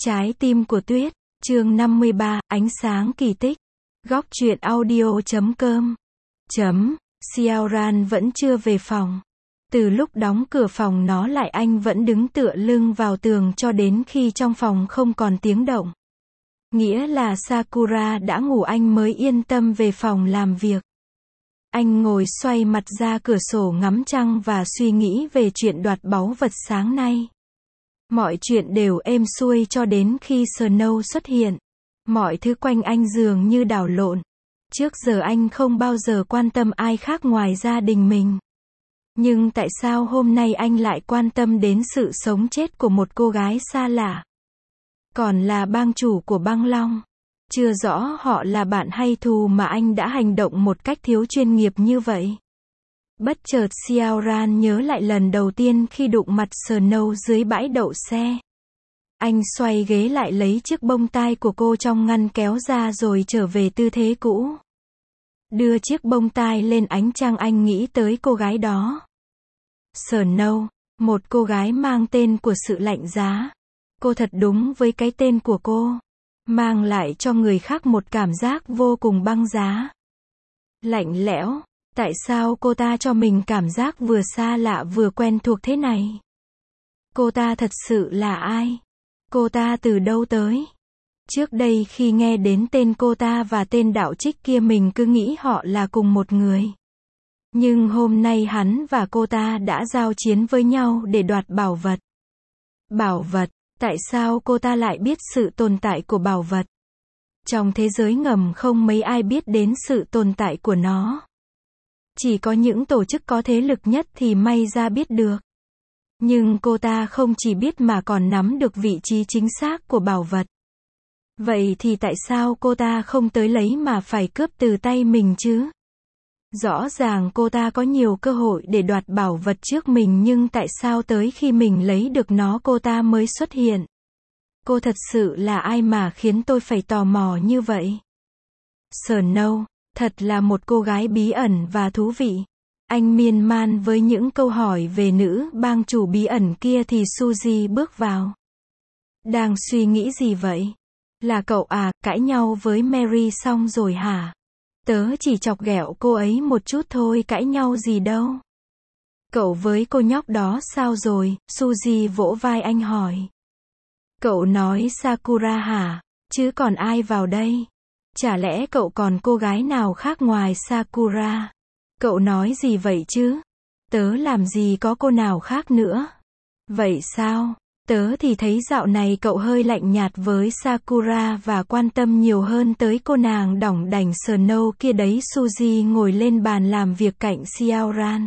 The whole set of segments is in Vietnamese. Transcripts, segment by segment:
Trái tim của tuyết, chương 53, ánh sáng kỳ tích. Góc truyện audio.com. Xiaoran vẫn chưa về phòng. Từ lúc đóng cửa phòng nó lại anh vẫn đứng tựa lưng vào tường cho đến khi trong phòng không còn tiếng động. Nghĩa là Sakura đã ngủ anh mới yên tâm về phòng làm việc. Anh ngồi xoay mặt ra cửa sổ ngắm trăng và suy nghĩ về chuyện đoạt báu vật sáng nay. Mọi chuyện đều êm xuôi cho đến khi Snow xuất hiện. Mọi thứ quanh anh dường như đảo lộn. Trước giờ anh không bao giờ quan tâm ai khác ngoài gia đình mình. Nhưng tại sao hôm nay anh lại quan tâm đến sự sống chết của một cô gái xa lạ? Còn là bang chủ của băng long. Chưa rõ họ là bạn hay thù mà anh đã hành động một cách thiếu chuyên nghiệp như vậy. Bất chợt Xiaoran nhớ lại lần đầu tiên khi đụng mặt Snow dưới bãi đậu xe. Anh xoay ghế lại lấy chiếc bông tai của cô trong ngăn kéo ra rồi trở về tư thế cũ. Đưa chiếc bông tai lên ánh trăng anh nghĩ tới cô gái đó. Snow, một cô gái mang tên của sự lạnh giá. Cô thật đúng với cái tên của cô. Mang lại cho người khác một cảm giác vô cùng băng giá. Lạnh lẽo. Tại sao cô ta cho mình cảm giác vừa xa lạ vừa quen thuộc thế này? Cô ta thật sự là ai? Cô ta từ đâu tới? Trước đây khi nghe đến tên cô ta và tên đạo trích kia mình cứ nghĩ họ là cùng một người. Nhưng hôm nay hắn và cô ta đã giao chiến với nhau để đoạt bảo vật. Bảo vật, tại sao cô ta lại biết sự tồn tại của bảo vật? Trong thế giới ngầm không mấy ai biết đến sự tồn tại của nó. Chỉ có những tổ chức có thế lực nhất thì may ra biết được. Nhưng cô ta không chỉ biết mà còn nắm được vị trí chính xác của bảo vật. Vậy thì tại sao cô ta không tới lấy mà phải cướp từ tay mình chứ? Rõ ràng cô ta có nhiều cơ hội để đoạt bảo vật trước mình nhưng tại sao tới khi mình lấy được nó cô ta mới xuất hiện? Cô thật sự là ai mà khiến tôi phải tò mò như vậy? Snow, thật là một cô gái bí ẩn và thú vị. Anh miên man với những câu hỏi về nữ bang chủ bí ẩn kia thì Suzy bước vào. Đang suy nghĩ gì vậy? Là cậu à, cãi nhau với Mary xong rồi hả? Tớ chỉ chọc ghẹo cô ấy một chút thôi, cãi nhau gì đâu. Cậu với cô nhóc đó sao rồi? Suzy vỗ vai anh hỏi. Cậu nói Sakura hả? Chứ còn ai vào đây? Chả lẽ cậu còn cô gái nào khác ngoài Sakura? Cậu nói gì vậy chứ? Tớ làm gì có cô nào khác nữa? Vậy sao? Tớ thì thấy dạo này cậu hơi lạnh nhạt với Sakura và quan tâm nhiều hơn tới cô nàng đỏng đảnh Snow kia đấy. Suzy ngồi lên bàn làm việc cạnh Xiaoran.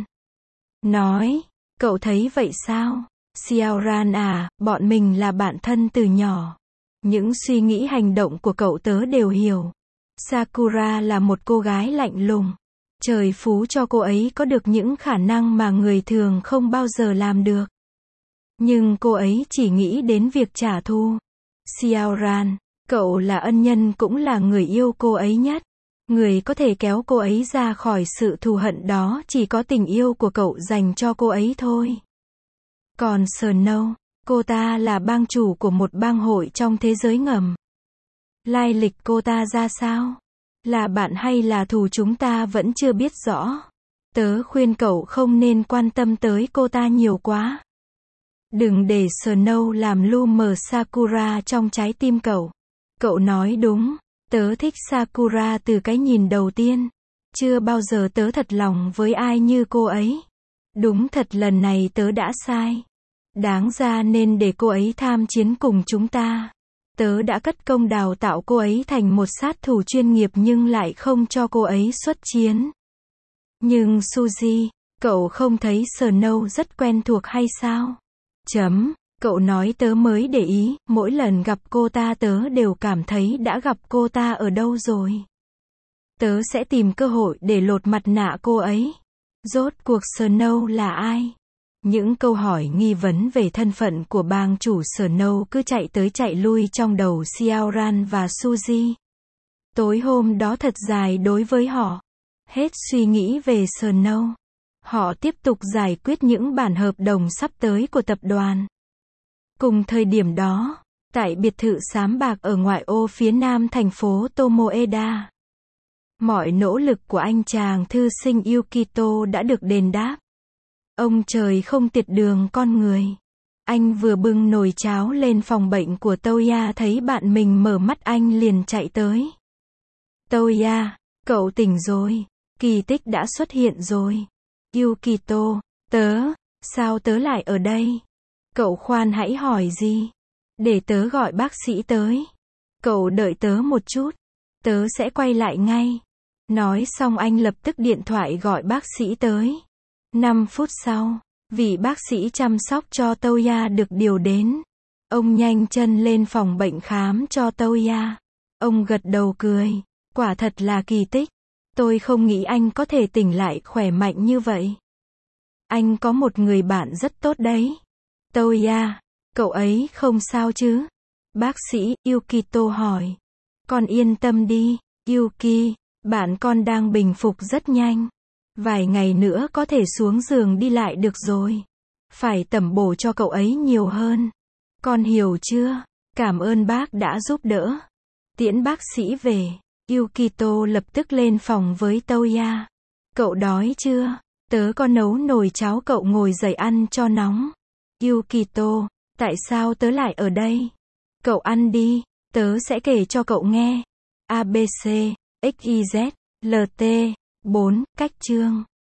Nói, cậu thấy vậy sao? Xiaoran à, bọn mình là bạn thân từ nhỏ. Những suy nghĩ hành động của cậu tớ đều hiểu. Sakura là một cô gái lạnh lùng. Trời phú cho cô ấy có được những khả năng mà người thường không bao giờ làm được. Nhưng cô ấy chỉ nghĩ đến việc trả thù. Xiaoran, cậu là ân nhân cũng là người yêu cô ấy nhất. Người có thể kéo cô ấy ra khỏi sự thù hận đó chỉ có tình yêu của cậu dành cho cô ấy thôi. Còn Snow, cô ta là bang chủ của một bang hội trong thế giới ngầm. Lai lịch cô ta ra sao? Là bạn hay là thù chúng ta vẫn chưa biết rõ. Tớ khuyên cậu không nên quan tâm tới cô ta nhiều quá. Đừng để Snow làm lu mờ Sakura trong trái tim cậu. Cậu nói đúng, tớ thích Sakura từ cái nhìn đầu tiên. Chưa bao giờ tớ thật lòng với ai như cô ấy. Đúng thật lần này tớ đã sai. Đáng ra nên để cô ấy tham chiến cùng chúng ta. Tớ đã cất công đào tạo cô ấy thành một sát thủ chuyên nghiệp nhưng lại không cho cô ấy xuất chiến. Nhưng Suzy, cậu không thấy Snow rất quen thuộc hay sao? Cậu nói tớ mới để ý, mỗi lần gặp cô ta tớ đều cảm thấy đã gặp cô ta ở đâu rồi. Tớ sẽ tìm cơ hội để lột mặt nạ cô ấy. Rốt cuộc Snow là ai? Những câu hỏi nghi vấn về thân phận của bang chủ Snow cứ chạy tới chạy lui trong đầu Xiaoran và Suzy. Tối hôm đó thật dài đối với họ. Hết suy nghĩ về Snow. Họ tiếp tục giải quyết những bản hợp đồng sắp tới của tập đoàn. Cùng thời điểm đó, Tại biệt thự xám bạc ở ngoại ô phía nam thành phố Tomoeda. Mọi nỗ lực của anh chàng thư sinh Yukito đã được đền đáp. Ông trời không tiệt đường con người. Anh vừa bưng nồi cháo lên phòng bệnh của Toya thấy bạn mình mở mắt anh liền chạy tới. Toya, cậu tỉnh rồi. Kỳ tích đã xuất hiện rồi. Yukito, sao tớ lại ở đây? Cậu khoan hãy hỏi gì? Để tớ gọi bác sĩ tới. Cậu đợi tớ một chút. Tớ sẽ quay lại ngay. Nói xong anh lập tức điện thoại gọi bác sĩ tới. 5 phút sau, vị bác sĩ chăm sóc cho Toya được điều đến. Ông nhanh chân lên phòng bệnh khám cho Toya. Ông gật đầu cười. Quả thật là kỳ tích. Tôi không nghĩ anh có thể tỉnh lại khỏe mạnh như vậy. Anh có một người bạn rất tốt đấy. Toya, cậu ấy không sao chứ? Bác sĩ Yukito hỏi. Con yên tâm đi, Yuki, bạn con đang bình phục rất nhanh. Vài ngày nữa có thể xuống giường đi lại được rồi. Phải tẩm bổ cho cậu ấy nhiều hơn. Con hiểu chưa? Cảm ơn bác đã giúp đỡ. Tiễn bác sĩ về, Yukito lập tức lên phòng với Toya. Cậu đói chưa? Tớ có nấu nồi cháo, cậu ngồi dậy ăn cho nóng. Yukito, tại sao tớ lại ở đây? Cậu ăn đi, tớ sẽ kể cho cậu nghe. ABC, XYZ, LT, 4, cách chương.